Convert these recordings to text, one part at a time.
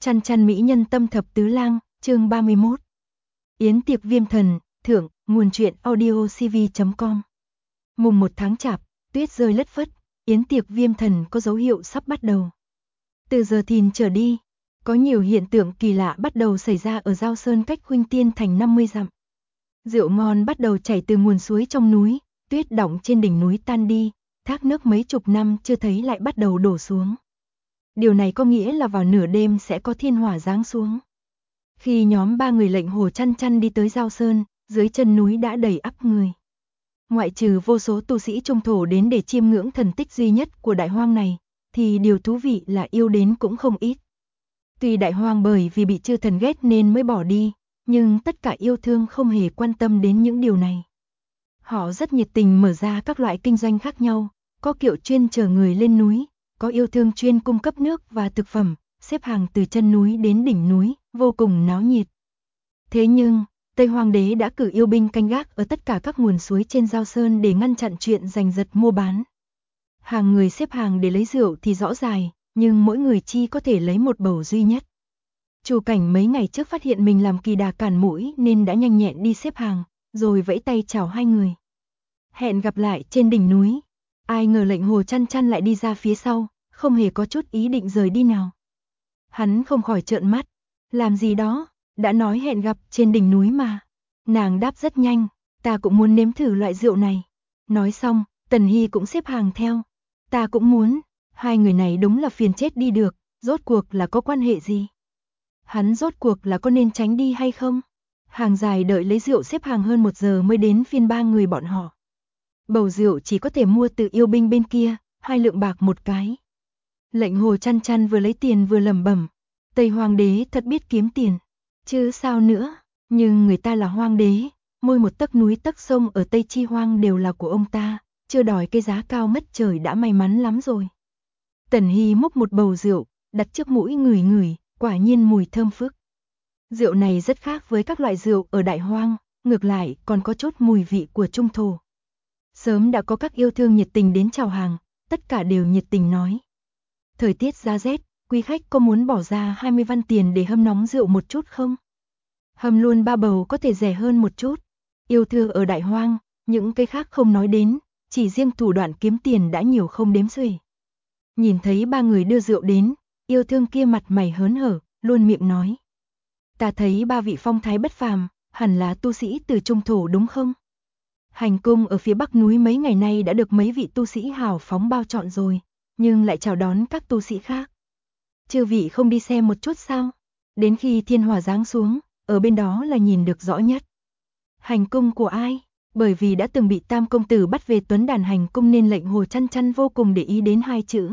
Chăn chăn mỹ nhân tâm thập tứ lang, chương 31. Yến tiệc viêm thần, thưởng, nguồn truyện audiocv.com. Mùng 1 tháng Chạp, tuyết rơi lất phất, yến tiệc viêm thần có dấu hiệu sắp bắt đầu. Từ giờ thìn trở đi, có nhiều hiện tượng kỳ lạ bắt đầu xảy ra ở Giao Sơn cách Huynh Tiên thành 50 dặm. Rượu ngon bắt đầu chảy từ nguồn suối trong núi, tuyết đọng trên đỉnh núi tan đi, thác nước mấy chục năm chưa thấy lại bắt đầu đổ xuống. Điều này có nghĩa là vào nửa đêm sẽ có thiên hỏa giáng xuống. Khi nhóm 3 người lệnh Hồ Chăn Chăn đi tới Giao Sơn, dưới chân núi đã đầy ắp người. Ngoại trừ vô số tu sĩ trung thổ đến để chiêm ngưỡng thần tích duy nhất của đại hoang này, thì điều thú vị là yêu đến cũng không ít. Tuy đại hoang bởi vì bị chư thần ghét nên mới bỏ đi, nhưng tất cả yêu thương không hề quan tâm đến những điều này. Họ rất nhiệt tình mở ra các loại kinh doanh khác nhau, có kiệu chuyên chở người lên núi, có yêu thương chuyên cung cấp nước và thực phẩm, xếp hàng từ chân núi đến đỉnh núi, vô cùng náo nhiệt. Thế nhưng, Tây Hoàng đế đã cử yêu binh canh gác ở tất cả các nguồn suối trên Giao Sơn để ngăn chặn chuyện giành giật mua bán. Hàng người xếp hàng để lấy rượu thì rõ dài, nhưng mỗi người chi có thể lấy một bầu duy nhất. Chu Cảnh mấy ngày trước phát hiện mình làm kỳ đà cản mũi nên đã nhanh nhẹn đi xếp hàng, rồi vẫy tay chào hai người. Hẹn gặp lại trên đỉnh núi. Ai ngờ lệnh Hồ Chăn Chăn lại đi ra phía sau, không hề có chút ý định rời đi nào. Hắn không khỏi trợn mắt. Làm gì đó, đã nói hẹn gặp trên đỉnh núi mà. Nàng đáp rất nhanh, ta cũng muốn nếm thử loại rượu này. Nói xong, Tần Hy cũng xếp hàng theo. Ta cũng muốn, hai người này đúng là phiền chết đi được, rốt cuộc là có quan hệ gì? Hắn rốt cuộc là có nên tránh đi hay không? Hàng dài đợi lấy rượu xếp hàng hơn 1 giờ mới đến phiên 3 người bọn họ. Bầu rượu chỉ có thể mua từ yêu binh bên kia, 2 lượng bạc một cái. Lệnh Hồ Chăn Chăn vừa lấy tiền vừa lẩm bẩm, Tây Hoàng đế thật biết kiếm tiền, chứ sao nữa, nhưng người ta là hoàng đế, mỗi một tấc núi tấc sông ở Tây Chi Hoang đều là của ông ta, chưa đòi cái giá cao mất trời đã may mắn lắm rồi. Tần Hy múc một bầu rượu, đặt trước mũi ngửi ngửi, quả nhiên mùi thơm phức. Rượu này rất khác với các loại rượu ở Đại Hoang, ngược lại còn có chút mùi vị của trung thổ. Sớm đã có các yêu thương nhiệt tình đến chào hàng, tất cả đều nhiệt tình nói. Thời tiết giá rét, quý khách có muốn bỏ ra 20 văn tiền để hâm nóng rượu một chút không? Hâm luôn 3 bầu có thể rẻ hơn một chút. Yêu thương ở Đại Hoang, những cái khác không nói đến, chỉ riêng thủ đoạn kiếm tiền đã nhiều không đếm xuể. Nhìn thấy 3 người đưa rượu đến, yêu thương kia mặt mày hớn hở, luôn miệng nói. Ta thấy 3 vị phong thái bất phàm, hẳn là tu sĩ từ trung thổ đúng không? Hành cung ở phía bắc núi mấy ngày nay đã được mấy vị tu sĩ hào phóng bao trọn rồi, nhưng lại chào đón các tu sĩ khác. Chư vị không đi xem một chút sao? Đến khi thiên hỏa giáng xuống, ở bên đó là nhìn được rõ nhất. Hành cung của ai? Bởi vì đã từng bị Tam công tử bắt về tuấn đàn hành cung nên lệnh Hồ Chăn Chăn vô cùng để ý đến 2 chữ.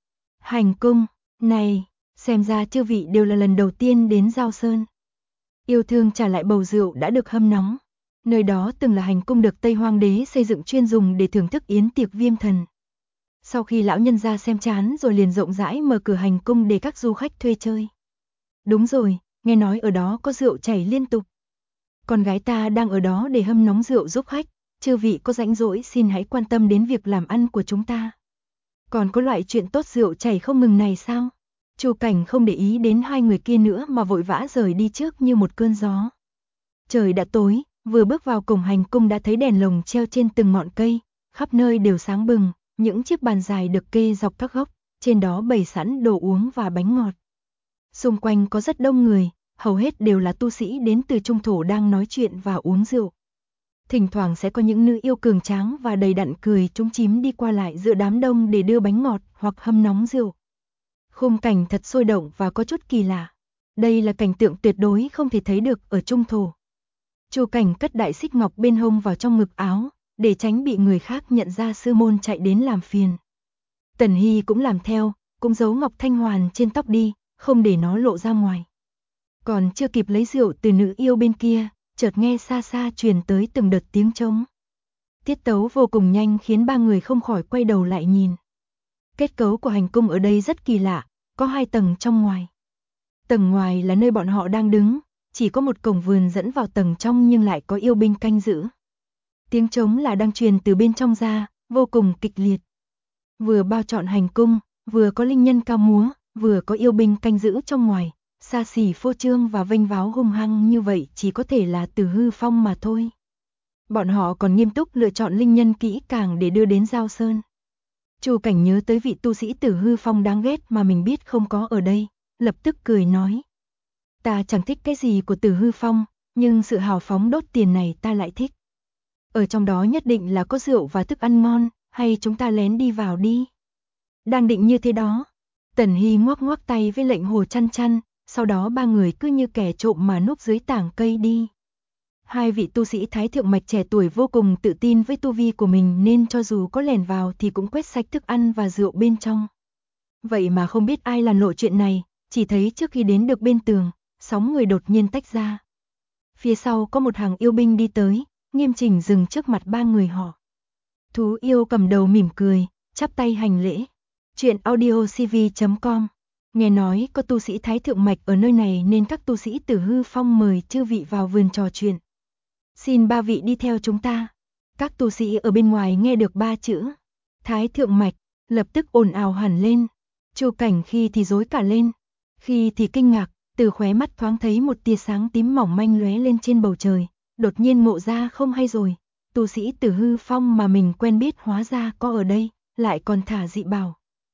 Hành cung, này, xem ra chư vị đều là lần đầu tiên đến Giao Sơn. Yêu thương trả lại bầu rượu đã được hâm nóng. Nơi đó từng là hành cung được Tây Hoàng đế xây dựng chuyên dùng để thưởng thức yến tiệc viêm thần. Sau khi lão nhân ra xem chán rồi liền rộng rãi mở cửa hành cung để các du khách thuê chơi. Đúng rồi, nghe nói ở đó có rượu chảy liên tục. Con gái ta đang ở đó để hâm nóng rượu giúp khách, chư vị có rảnh rỗi xin hãy quan tâm đến việc làm ăn của chúng ta. Còn có loại chuyện tốt rượu chảy không ngừng này sao? Chu Cảnh không để ý đến 2 người kia nữa mà vội vã rời đi trước như một cơn gió. Trời đã tối, vừa bước vào cổng hành cung đã thấy đèn lồng treo trên từng ngọn cây, khắp nơi đều sáng bừng, những chiếc bàn dài được kê dọc các góc, trên đó bày sẵn đồ uống và bánh ngọt. Xung quanh có rất đông người, hầu hết đều là tu sĩ đến từ trung thổ đang nói chuyện và uống rượu. Thỉnh thoảng sẽ có những nữ yêu cường tráng và đầy đặn cười trúng chím đi qua lại giữa đám đông để đưa bánh ngọt hoặc hâm nóng rượu. Khung cảnh thật sôi động và có chút kỳ lạ. Đây là cảnh tượng tuyệt đối không thể thấy được ở trung thổ. Chu Cảnh cất đại xích ngọc bên hông vào trong ngực áo, để tránh bị người khác nhận ra sư môn chạy đến làm phiền. Tần Hy cũng làm theo, cũng giấu ngọc thanh hoàn trên tóc đi, không để nó lộ ra ngoài. Còn chưa kịp lấy rượu từ nữ yêu bên kia, chợt nghe xa xa truyền tới từng đợt tiếng trống. Tiết tấu vô cùng nhanh khiến 3 người không khỏi quay đầu lại nhìn. Kết cấu của hành cung ở đây rất kỳ lạ, có 2 tầng trong ngoài. Tầng ngoài là nơi bọn họ đang đứng, chỉ có một cổng vườn dẫn vào tầng trong nhưng lại có yêu binh canh giữ. Tiếng trống là đang truyền từ bên trong ra, vô cùng kịch liệt. Vừa bao trọn hành cung, vừa có linh nhân cao múa, vừa có yêu binh canh giữ trong ngoài, xa xỉ phô trương và vênh váo hung hăng như vậy chỉ có thể là Từ Hư Phong mà thôi. Bọn họ còn nghiêm túc lựa chọn linh nhân kỹ càng để đưa đến Giao Sơn. Chu Cảnh nhớ tới vị tu sĩ Từ Hư Phong đáng ghét mà mình biết không có ở đây, lập tức cười nói. Ta chẳng thích cái gì của Từ Hư Phong, nhưng sự hào phóng đốt tiền này ta lại thích. Ở trong đó nhất định là có rượu và thức ăn ngon, hay chúng ta lén đi vào đi. Đang định như thế đó, Tần Hy ngoắc ngoắc tay với Lệnh Hồ Chăn Chăn, sau đó ba người cứ như kẻ trộm mà núp dưới tảng cây đi. Hai vị tu sĩ Thái Thượng Mạch trẻ tuổi vô cùng tự tin với tu vi của mình nên cho dù có lẻn vào thì cũng quét sạch thức ăn và rượu bên trong. Vậy mà không biết ai làm lộ chuyện này, chỉ thấy trước khi đến được bên tường, sóng người đột nhiên tách ra. Phía sau có một hàng yêu binh đi tới, nghiêm chỉnh dừng trước mặt ba người họ. Thú yêu cầm đầu mỉm cười, chắp tay hành lễ. Chuyện audiocv.com. Nghe nói có tu sĩ Thái Thượng Mạch ở nơi này nên các tu sĩ Từ Hư Phong mời chư vị vào vườn trò chuyện. Xin ba vị đi theo chúng ta. Các tu sĩ ở bên ngoài nghe được ba chữ Thái Thượng Mạch, lập tức ồn ào hẳn lên. Chu Cảnh khi thì rối cả lên, khi thì kinh ngạc, từ khóe mắt thoáng thấy một tia sáng tím mỏng manh lóe lên trên bầu trời, đột nhiên ngộ ra không hay rồi, tu sĩ Từ Hư Phong mà mình quen biết hóa ra có ở đây, lại còn thả dị bảo.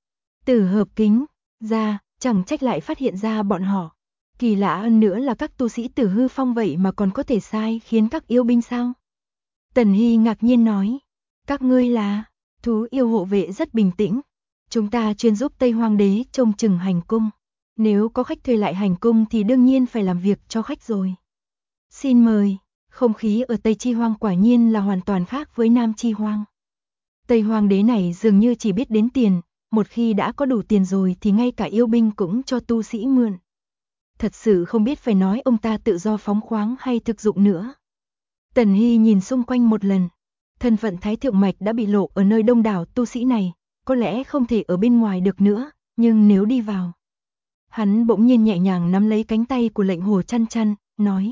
Từ hợp kính ra, chẳng trách lại phát hiện ra bọn họ. Kỳ lạ hơn nữa là các tu sĩ Từ Hư Phong vậy mà còn có thể sai khiến các yêu binh sao? Tần Hy ngạc nhiên nói, các ngươi là thú yêu hộ vệ rất bình tĩnh. Chúng ta chuyên giúp Tây Hoang Đế trông chừng hành cung. Nếu có khách thuê lại hành cung thì đương nhiên phải làm việc cho khách rồi. Xin mời, không khí ở Tây Chi Hoang quả nhiên là hoàn toàn khác với Nam Chi Hoang. Tây Hoang Đế này dường như chỉ biết đến tiền, một khi đã có đủ tiền rồi thì ngay cả yêu binh cũng cho tu sĩ mượn. Thật sự không biết phải nói ông ta tự do phóng khoáng hay thực dụng nữa. Tần Hy nhìn xung quanh một lần, thân phận Thái Thượng Mạch đã bị lộ ở nơi đông đảo tu sĩ này, có lẽ không thể ở bên ngoài được nữa, nhưng nếu đi vào. Hắn bỗng nhiên nhẹ nhàng nắm lấy cánh tay của Lệnh Hồ Chăn Chăn, nói.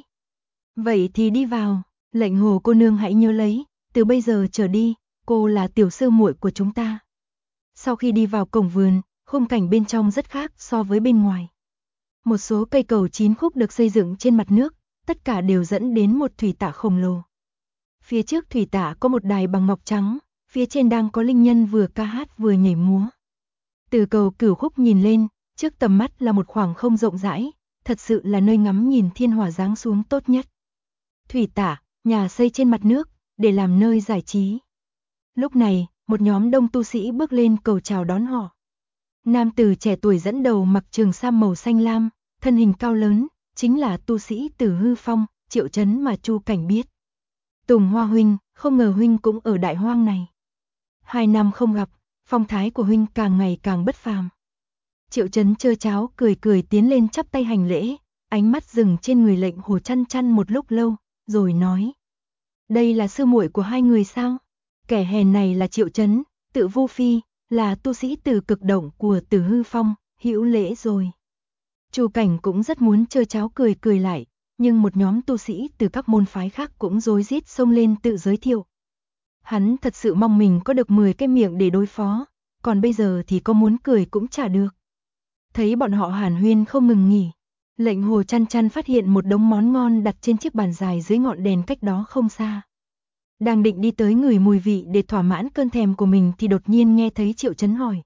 Vậy thì đi vào, Lệnh Hồ cô nương hãy nhớ lấy, từ bây giờ trở đi, cô là tiểu sư muội của chúng ta. Sau khi đi vào cổng vườn, khung cảnh bên trong rất khác so với bên ngoài. Một số cây cầu 9 khúc được xây dựng trên mặt nước, tất cả đều dẫn đến một thủy tạ khổng lồ. Phía trước thủy tạ có một đài bằng ngọc trắng, phía trên đang có linh nhân vừa ca hát vừa nhảy múa. Từ cầu Cửu Khúc nhìn lên, trước tầm mắt là một khoảng không rộng rãi, thật sự là nơi ngắm nhìn thiên hỏa giáng xuống tốt nhất. Thủy tạ, nhà xây trên mặt nước, để làm nơi giải trí. Lúc này, một nhóm đông tu sĩ bước lên cầu chào đón họ. Nam tử trẻ tuổi dẫn đầu mặc trường sam màu xanh lam, thân hình cao lớn, chính là tu sĩ Từ Hư Phong, Triệu Chấn mà Chu Cảnh biết. Tùng Hoa huynh, không ngờ huynh cũng ở Đại Hoang này. 2 năm không gặp, phong thái của huynh càng ngày càng bất phàm. Triệu Chấn trơ cháo cười cười tiến lên chắp tay hành lễ, ánh mắt dừng trên người Lệnh Hồ Chăn Chăn một lúc lâu, rồi nói. Đây là sư muội của hai người sao? Kẻ hèn này là Triệu Chấn, tự Vu Phi, là tu sĩ từ cực động của Từ Hư Phong, hữu lễ rồi. Chu Cảnh cũng rất muốn trơ cháo cười cười lại, nhưng một nhóm tu sĩ từ các môn phái khác cũng rối rít xông lên tự giới thiệu. Hắn thật sự mong mình có được 10 cái miệng để đối phó, còn bây giờ thì có muốn cười cũng chả được. Thấy bọn họ hàn huyên không ngừng nghỉ, Lệnh Hồ Chăn Chăn phát hiện một đống món ngon đặt trên chiếc bàn dài dưới ngọn đèn cách đó không xa. Đang định đi tới ngửi mùi vị để thỏa mãn cơn thèm của mình thì đột nhiên nghe thấy Triệu Chấn hỏi.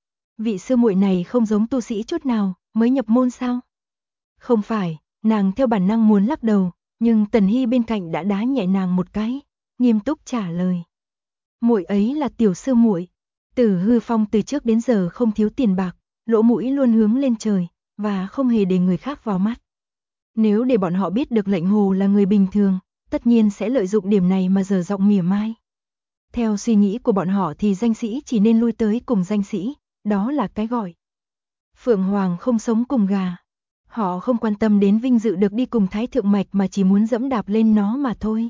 Vị sư muội này không giống tu sĩ chút nào, mới nhập môn sao? Không phải, nàng theo bản năng muốn lắc đầu, nhưng Tần Hy bên cạnh đã đá nhẹ nàng một cái, nghiêm túc trả lời. Muội ấy là tiểu sư muội. Từ Hư Phong từ trước đến giờ không thiếu tiền bạc, lỗ mũi luôn hướng lên trời, và không hề để người khác vào mắt. Nếu để bọn họ biết được Lệnh Hồ là người bình thường, tất nhiên sẽ lợi dụng điểm này mà dở giọng mỉa mai. Theo suy nghĩ của bọn họ thì danh sĩ chỉ nên lui tới cùng danh sĩ, đó là cái gọi. Phượng Hoàng không sống cùng gà. Họ không quan tâm đến vinh dự được đi cùng Thái Thượng Mạch mà chỉ muốn dẫm đạp lên nó mà thôi.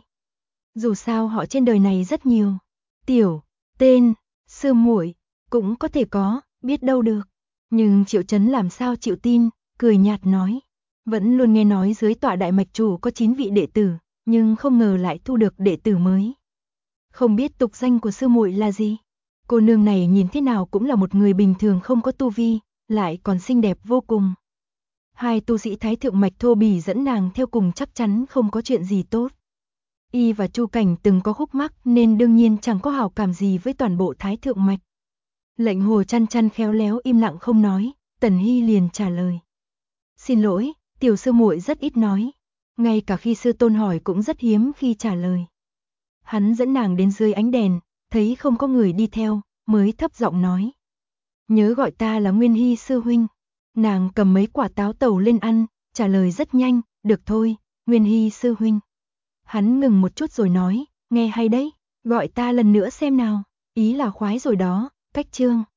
Dù sao họ trên đời này rất nhiều. Tiểu, tên, sư muội cũng có thể có, biết đâu được. Nhưng Triệu Chấn làm sao chịu tin, cười nhạt nói. Vẫn luôn nghe nói dưới tọa đại mạch chủ có 9 vị đệ tử, nhưng không ngờ lại thu được đệ tử mới. Không biết tục danh của sư muội là gì? Cô nương này nhìn thế nào cũng là một người bình thường không có tu vi, lại còn xinh đẹp vô cùng. Hai tu sĩ thái thượng mạch thô bỉ dẫn nàng theo cùng chắc chắn không có chuyện gì tốt. Y và Chu Cảnh từng có khúc mắc nên đương nhiên chẳng có hảo cảm gì với toàn bộ thái thượng mạch. Lệnh Hồ Chăn Chăn khéo léo im lặng không nói, Tần Hy liền trả lời. Xin lỗi, tiểu sư muội rất ít nói, ngay cả khi sư tôn hỏi cũng rất hiếm khi trả lời. Hắn dẫn nàng đến dưới ánh đèn, thấy không có người đi theo, mới thấp giọng nói. Nhớ gọi ta là Nguyên Hy sư huynh. Nàng cầm mấy quả táo tàu lên ăn, trả lời rất nhanh, được thôi, Nguyên Hy sư huynh. Hắn ngừng một chút rồi nói, nghe hay đấy, gọi ta lần nữa xem nào, ý là khoái rồi đó, cách chương.